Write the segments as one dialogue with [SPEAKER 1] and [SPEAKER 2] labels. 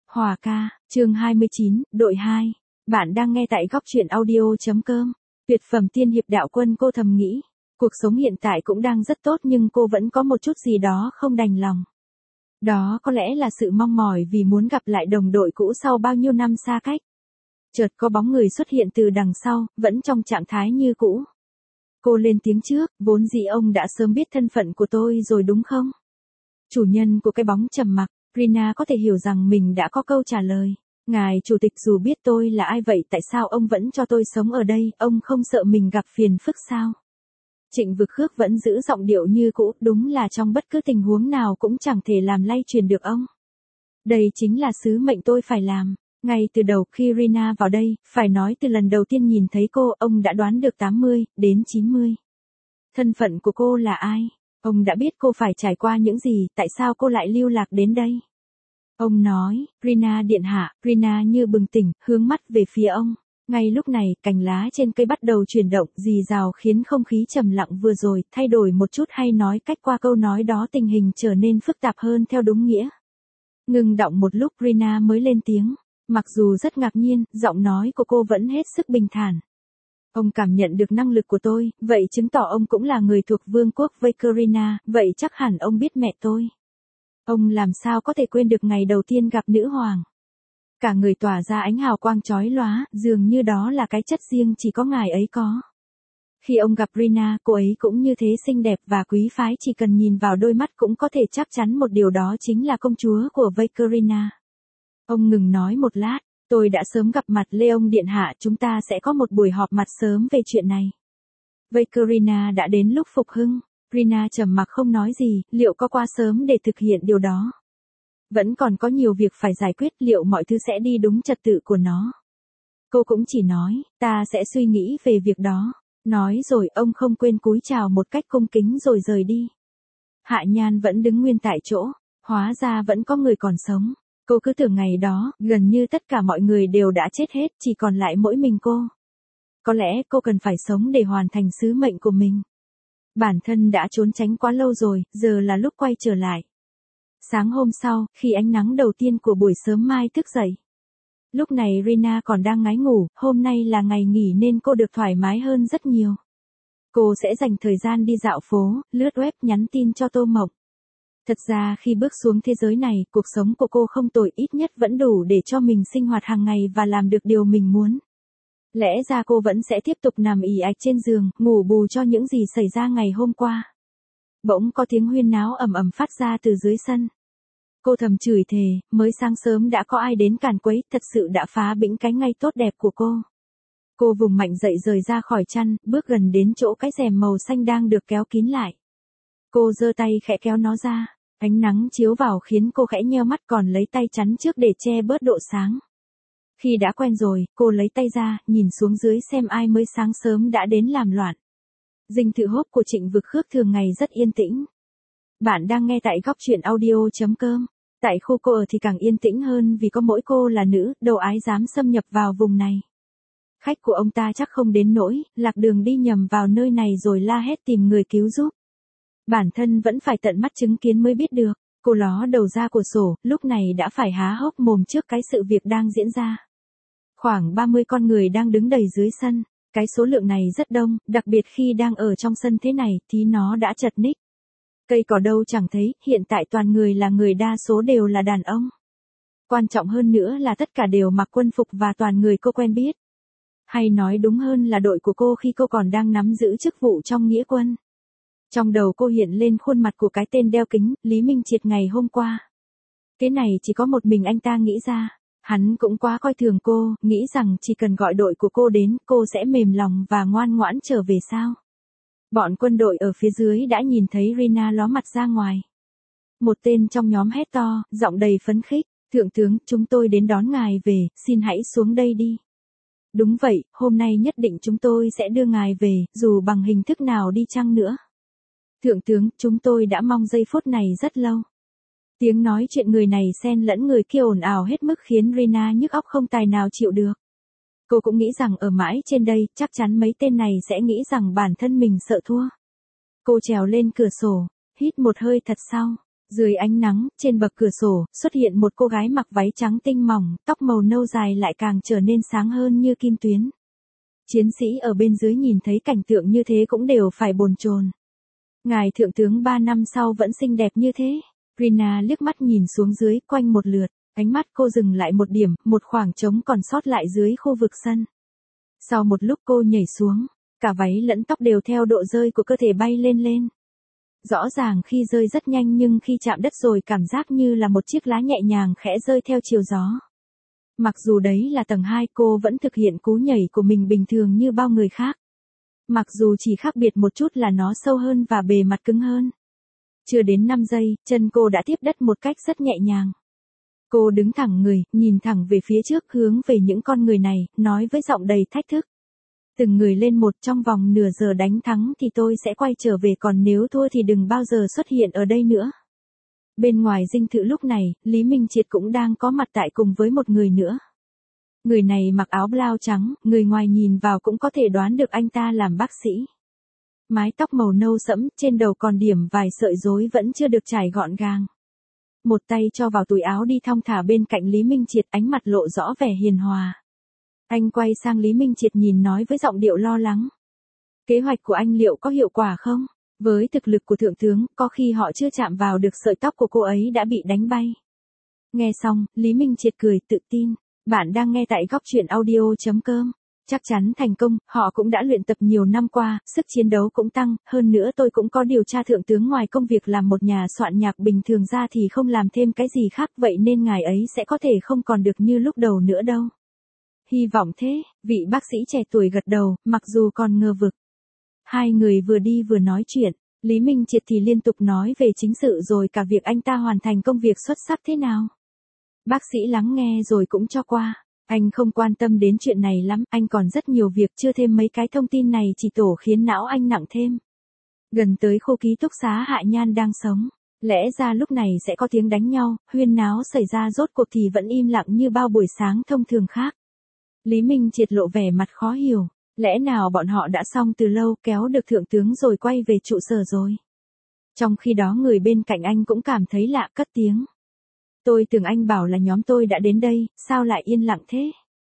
[SPEAKER 1] Hòa ca, chương 29, đội 2. Bạn đang nghe tại góc truyện audio.com. Tuyệt phẩm tiên hiệp đạo quân. Cô thầm nghĩ, cuộc sống hiện tại cũng đang rất tốt nhưng cô vẫn có một chút gì đó không đành lòng. Đó có lẽ là sự mong mỏi vì muốn gặp lại đồng đội cũ sau bao nhiêu năm xa cách. Chợt có bóng người xuất hiện từ đằng sau, vẫn trong trạng thái như cũ. Cô lên tiếng trước, vốn dĩ ông đã sớm biết thân phận của tôi rồi đúng không? Chủ nhân của cái bóng trầm mặc, Rina có thể hiểu rằng mình đã có câu trả lời. Ngài chủ tịch dù biết tôi là ai vậy tại sao ông vẫn cho tôi sống ở đây, ông không sợ mình gặp phiền phức sao? Trịnh Vực Khước vẫn giữ giọng điệu như cũ, đúng là trong bất cứ tình huống nào cũng chẳng thể làm lay truyền được ông. Đây chính là sứ mệnh tôi phải làm. Ngay từ đầu khi Rina vào đây, phải nói từ lần đầu tiên nhìn thấy cô, ông đã đoán được 80 đến 90. Thân phận của cô là ai? Ông đã biết cô phải trải qua những gì, tại sao cô lại lưu lạc đến đây? Ông nói, Rina điện hạ, Rina như bừng tỉnh, hướng mắt về phía ông. Ngay lúc này, cành lá trên cây bắt đầu chuyển động, rì rào khiến không khí trầm lặng vừa rồi, thay đổi một chút hay nói cách qua câu nói đó tình hình trở nên phức tạp hơn theo đúng nghĩa. Ngừng đọng một lúc Rina mới lên tiếng. Mặc dù rất ngạc nhiên, giọng nói của cô vẫn hết sức bình thản. Ông cảm nhận được năng lực của tôi, vậy chứng tỏ ông cũng là người thuộc vương quốc Vakerina, vậy chắc hẳn ông biết mẹ tôi. Ông làm sao có thể quên được ngày đầu tiên gặp nữ hoàng. Cả người tỏa ra ánh hào quang chói lóa, dường như đó là cái chất riêng chỉ có ngài ấy có. Khi ông gặp Rina, cô ấy cũng như thế xinh đẹp và quý phái, chỉ cần nhìn vào đôi mắt cũng có thể chắc chắn một điều đó chính là công chúa của Vakerina. Ông ngừng nói một lát. Tôi đã sớm gặp mặt Leon điện hạ, chúng ta sẽ có một buổi họp mặt sớm về chuyện này. Vakerina đã đến lúc phục hưng. Rina trầm mặc không nói gì, liệu có quá sớm để thực hiện điều đó? Vẫn còn có nhiều việc phải giải quyết, liệu mọi thứ sẽ đi đúng trật tự của nó? Cô cũng chỉ nói, ta sẽ suy nghĩ về việc đó. Nói rồi ông không quên cúi chào một cách cung kính rồi rời đi. Hạ Nhan vẫn đứng nguyên tại chỗ, hóa ra vẫn có người còn sống. Cô cứ tưởng ngày đó, gần như tất cả mọi người đều đã chết hết, chỉ còn lại mỗi mình cô. Có lẽ cô cần phải sống để hoàn thành sứ mệnh của mình. Bản thân đã trốn tránh quá lâu rồi, giờ là lúc quay trở lại. Sáng hôm sau, khi ánh nắng đầu tiên của buổi sớm mai thức dậy. Lúc này Rina còn đang ngái ngủ, hôm nay là ngày nghỉ nên cô được thoải mái hơn rất nhiều. Cô sẽ dành thời gian đi dạo phố, lướt web, nhắn tin cho Tô Mộng. Thật ra khi bước xuống thế giới này, cuộc sống của cô không tồi, ít nhất vẫn đủ để cho mình sinh hoạt hàng ngày và làm được điều mình muốn. Lẽ ra cô vẫn sẽ tiếp tục nằm ì ạch trên giường, ngủ bù cho những gì xảy ra ngày hôm qua. Bỗng có tiếng huyên náo ầm ầm phát ra từ dưới sân. Cô thầm chửi thề, mới sáng sớm đã có ai đến càn quấy, thật sự đã phá bĩnh cái ngày tốt đẹp của cô. Cô vùng mạnh dậy rời ra khỏi chăn, bước gần đến chỗ cái rèm màu xanh đang được kéo kín lại. Cô giơ tay khẽ kéo nó ra, ánh nắng chiếu vào khiến cô khẽ nheo mắt còn lấy tay chắn trước để che bớt độ sáng. Khi đã quen rồi, cô lấy tay ra, nhìn xuống dưới xem ai mới sáng sớm đã đến làm loạn. Dinh thự hốp của Trịnh Vực Khước thường ngày rất yên tĩnh. Bạn đang nghe tại góc truyện audio.com. Tại khu cô ở thì càng yên tĩnh hơn vì có mỗi cô là nữ, đâu ai dám xâm nhập vào vùng này. Khách của ông ta chắc không đến nỗi, lạc đường đi nhầm vào nơi này rồi la hét tìm người cứu giúp. Bản thân vẫn phải tận mắt chứng kiến mới biết được. Cô ló đầu ra cửa sổ, lúc này đã phải há hốc mồm trước cái sự việc đang diễn ra. Khoảng 30 con người đang đứng đầy dưới sân. Cái số lượng này rất đông, đặc biệt khi đang ở trong sân thế này thì nó đã chật ních. Cây cỏ đâu chẳng thấy, hiện tại toàn người là người, đa số đều là đàn ông. Quan trọng hơn nữa là tất cả đều mặc quân phục và toàn người cô quen biết. Hay nói đúng hơn là đội của cô khi cô còn đang nắm giữ chức vụ trong nghĩa quân. Trong đầu cô hiện lên khuôn mặt của cái tên đeo kính, Lý Minh Triệt ngày hôm qua. Cái này chỉ có một mình anh ta nghĩ ra. Hắn cũng quá coi thường cô, nghĩ rằng chỉ cần gọi đội của cô đến, cô sẽ mềm lòng và ngoan ngoãn trở về sao. Bọn quân đội ở phía dưới đã nhìn thấy Rina ló mặt ra ngoài. Một tên trong nhóm hét to, giọng đầy phấn khích, thượng tướng, chúng tôi đến đón ngài về, xin hãy xuống đây đi. Đúng vậy, hôm nay nhất định chúng tôi sẽ đưa ngài về, dù bằng hình thức nào đi chăng nữa. Thượng tướng, chúng tôi đã mong giây phút này rất lâu. Tiếng nói chuyện người này xen lẫn người kia ồn ào hết mức khiến Rina nhức óc không tài nào chịu được. Cô cũng nghĩ rằng ở mãi trên đây, chắc chắn mấy tên này sẽ nghĩ rằng bản thân mình sợ thua. Cô trèo lên cửa sổ, hít một hơi thật sâu, Dưới ánh nắng, trên bậc cửa sổ, xuất hiện một cô gái mặc váy trắng tinh mỏng, tóc màu nâu dài lại càng trở nên sáng hơn như kim tuyến. Chiến sĩ ở bên dưới nhìn thấy cảnh tượng như thế cũng đều phải bồn chồn. Ngài thượng tướng 3 năm sau vẫn xinh đẹp như thế. Rina liếc mắt nhìn xuống dưới, quanh một lượt, ánh mắt cô dừng lại một điểm, một khoảng trống còn sót lại dưới khu vực sân. Sau một lúc cô nhảy xuống, cả váy lẫn tóc đều theo độ rơi của cơ thể bay lên lên. Rõ ràng khi rơi rất nhanh nhưng khi chạm đất rồi cảm giác như là một chiếc lá nhẹ nhàng khẽ rơi theo chiều gió. Mặc dù đấy là tầng 2, cô vẫn thực hiện cú nhảy của mình bình thường như bao người khác. Mặc dù chỉ khác biệt một chút là nó sâu hơn và bề mặt cứng hơn. Chưa đến 5 giây, chân cô đã tiếp đất một cách rất nhẹ nhàng. Cô đứng thẳng người, nhìn thẳng về phía trước hướng về những con người này, nói với giọng đầy thách thức. Từng người lên một, trong vòng nửa giờ đánh thắng thì tôi sẽ quay trở về, còn nếu thua thì đừng bao giờ xuất hiện ở đây nữa. Bên ngoài dinh thự lúc này, Lý Minh Triệt cũng đang có mặt tại cùng với một người nữa. Người này mặc áo blau trắng, người ngoài nhìn vào cũng có thể đoán được anh ta làm bác sĩ. Mái tóc màu nâu sẫm, trên đầu còn điểm vài sợi rối vẫn chưa được chải gọn gàng. Một tay cho vào túi áo đi thong thả bên cạnh Lý Minh Triệt, ánh mặt lộ rõ vẻ hiền hòa. Anh quay sang Lý Minh Triệt nhìn nói với giọng điệu lo lắng. Kế hoạch của anh liệu có hiệu quả không? Với thực lực của thượng tướng, có khi họ chưa chạm vào được sợi tóc của cô ấy đã bị đánh bay. Nghe xong, Lý Minh Triệt cười tự tin. Bạn đang nghe tại góc truyện audio.com. Chắc chắn thành công, họ cũng đã luyện tập nhiều năm qua, sức chiến đấu cũng tăng, hơn nữa tôi cũng có điều tra thượng tướng ngoài công việc làm một nhà soạn nhạc bình thường ra thì không làm thêm cái gì khác, vậy nên ngài ấy sẽ có thể không còn được như lúc đầu nữa đâu. Hy vọng thế, vị bác sĩ trẻ tuổi gật đầu, mặc dù còn ngờ vực. Hai người vừa đi vừa nói chuyện, Lý Minh Triệt thì liên tục nói về chính sự rồi cả việc anh ta hoàn thành công việc xuất sắc thế nào. Bác sĩ lắng nghe rồi cũng cho qua. Anh không quan tâm đến chuyện này lắm, anh còn rất nhiều việc, chưa thêm mấy cái thông tin này chỉ tổ khiến não anh nặng thêm. Gần tới khu ký túc xá Hạ Nhan đang sống, lẽ ra lúc này sẽ có tiếng đánh nhau, huyên náo xảy ra, rốt cuộc thì vẫn im lặng như bao buổi sáng thông thường khác. Lý Minh Triệt lộ vẻ mặt khó hiểu, lẽ nào bọn họ đã xong từ lâu, kéo được thượng tướng rồi quay về trụ sở rồi. Trong khi đó người bên cạnh anh cũng cảm thấy lạ, cất tiếng. Tôi tưởng anh bảo là nhóm tôi đã đến đây, sao lại yên lặng thế?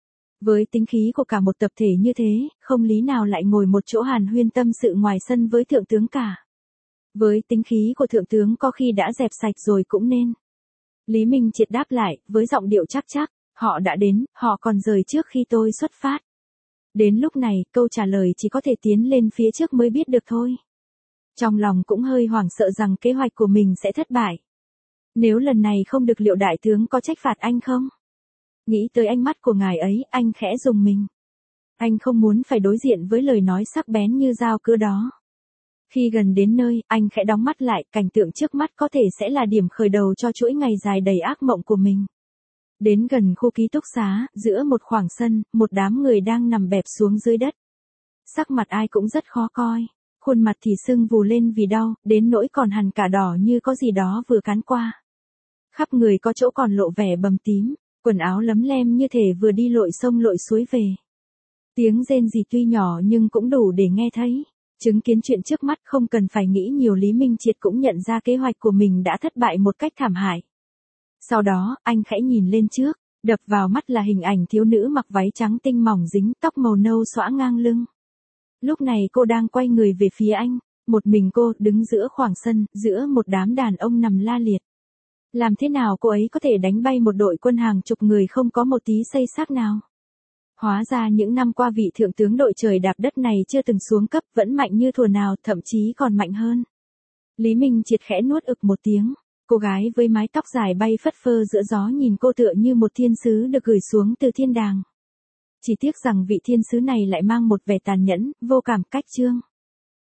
[SPEAKER 1] Với tính khí của cả một tập thể như thế, không lý nào lại ngồi một chỗ hàn huyên tâm sự ngoài sân với thượng tướng cả. Với tính khí của thượng tướng có khi đã dẹp sạch rồi cũng nên. Lý Minh Triệt đáp lại, với giọng điệu chắc chắc, họ đã đến, họ còn rời trước khi tôi xuất phát. Đến lúc này, câu trả lời chỉ có thể tiến lên phía trước mới biết được thôi. Trong lòng cũng hơi hoảng sợ rằng kế hoạch của mình sẽ thất bại. Nếu lần này không được liệu đại tướng có trách phạt anh không? Nghĩ tới ánh mắt của ngài ấy, anh khẽ rùng mình. Anh không muốn phải đối diện với lời nói sắc bén như dao cưa đó. Khi gần đến nơi, anh khẽ đóng mắt lại, cảnh tượng trước mắt có thể sẽ là điểm khởi đầu cho chuỗi ngày dài đầy ác mộng của mình. Đến gần khu ký túc xá, giữa một khoảng sân, một đám người đang nằm bẹp xuống dưới đất. Sắc mặt ai cũng rất khó coi, khuôn mặt thì sưng vù lên vì đau, đến nỗi còn hằn cả đỏ như có gì đó vừa cắn qua. Khắp người có chỗ còn lộ vẻ bầm tím, quần áo lấm lem như thể vừa đi lội sông lội suối về. Tiếng rên rỉ tuy nhỏ nhưng cũng đủ để nghe thấy. Chứng kiến chuyện trước mắt không cần phải nghĩ nhiều, Lý Minh Triệt cũng nhận ra kế hoạch của mình đã thất bại một cách thảm hại. Sau đó, anh khẽ nhìn lên trước, đập vào mắt là hình ảnh thiếu nữ mặc váy trắng tinh mỏng dính, tóc màu nâu xõa ngang lưng. Lúc này cô đang quay người về phía anh, một mình cô đứng giữa khoảng sân, giữa một đám đàn ông nằm la liệt. Làm thế nào cô ấy có thể đánh bay một đội quân hàng chục người không có một tí xây xác nào? Hóa ra những năm qua vị thượng tướng đội trời đạp đất này chưa từng xuống cấp, vẫn mạnh như thùa nào, thậm chí còn mạnh hơn. Lý Minh Triệt khẽ nuốt ực một tiếng, cô gái với mái tóc dài bay phất phơ giữa gió nhìn cô tựa như một thiên sứ được gửi xuống từ thiên đàng. Chỉ tiếc rằng vị thiên sứ này lại mang một vẻ tàn nhẫn, vô cảm, cách chương.